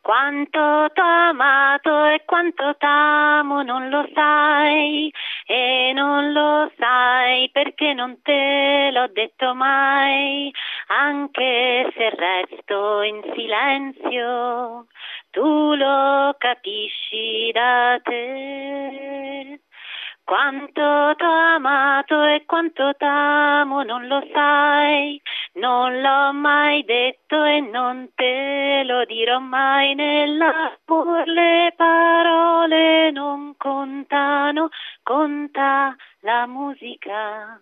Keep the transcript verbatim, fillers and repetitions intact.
Quanto t'ho amato e quanto t'amo non lo sai, e non lo sai perché non te l'ho detto mai, anche se resto in silenzio, tu lo capisci da te. Quanto t'ho amato e quanto t'amo non lo sai, non l'ho mai detto e non te lo dirò mai. Nell'amor le parole non contano, conta la musica.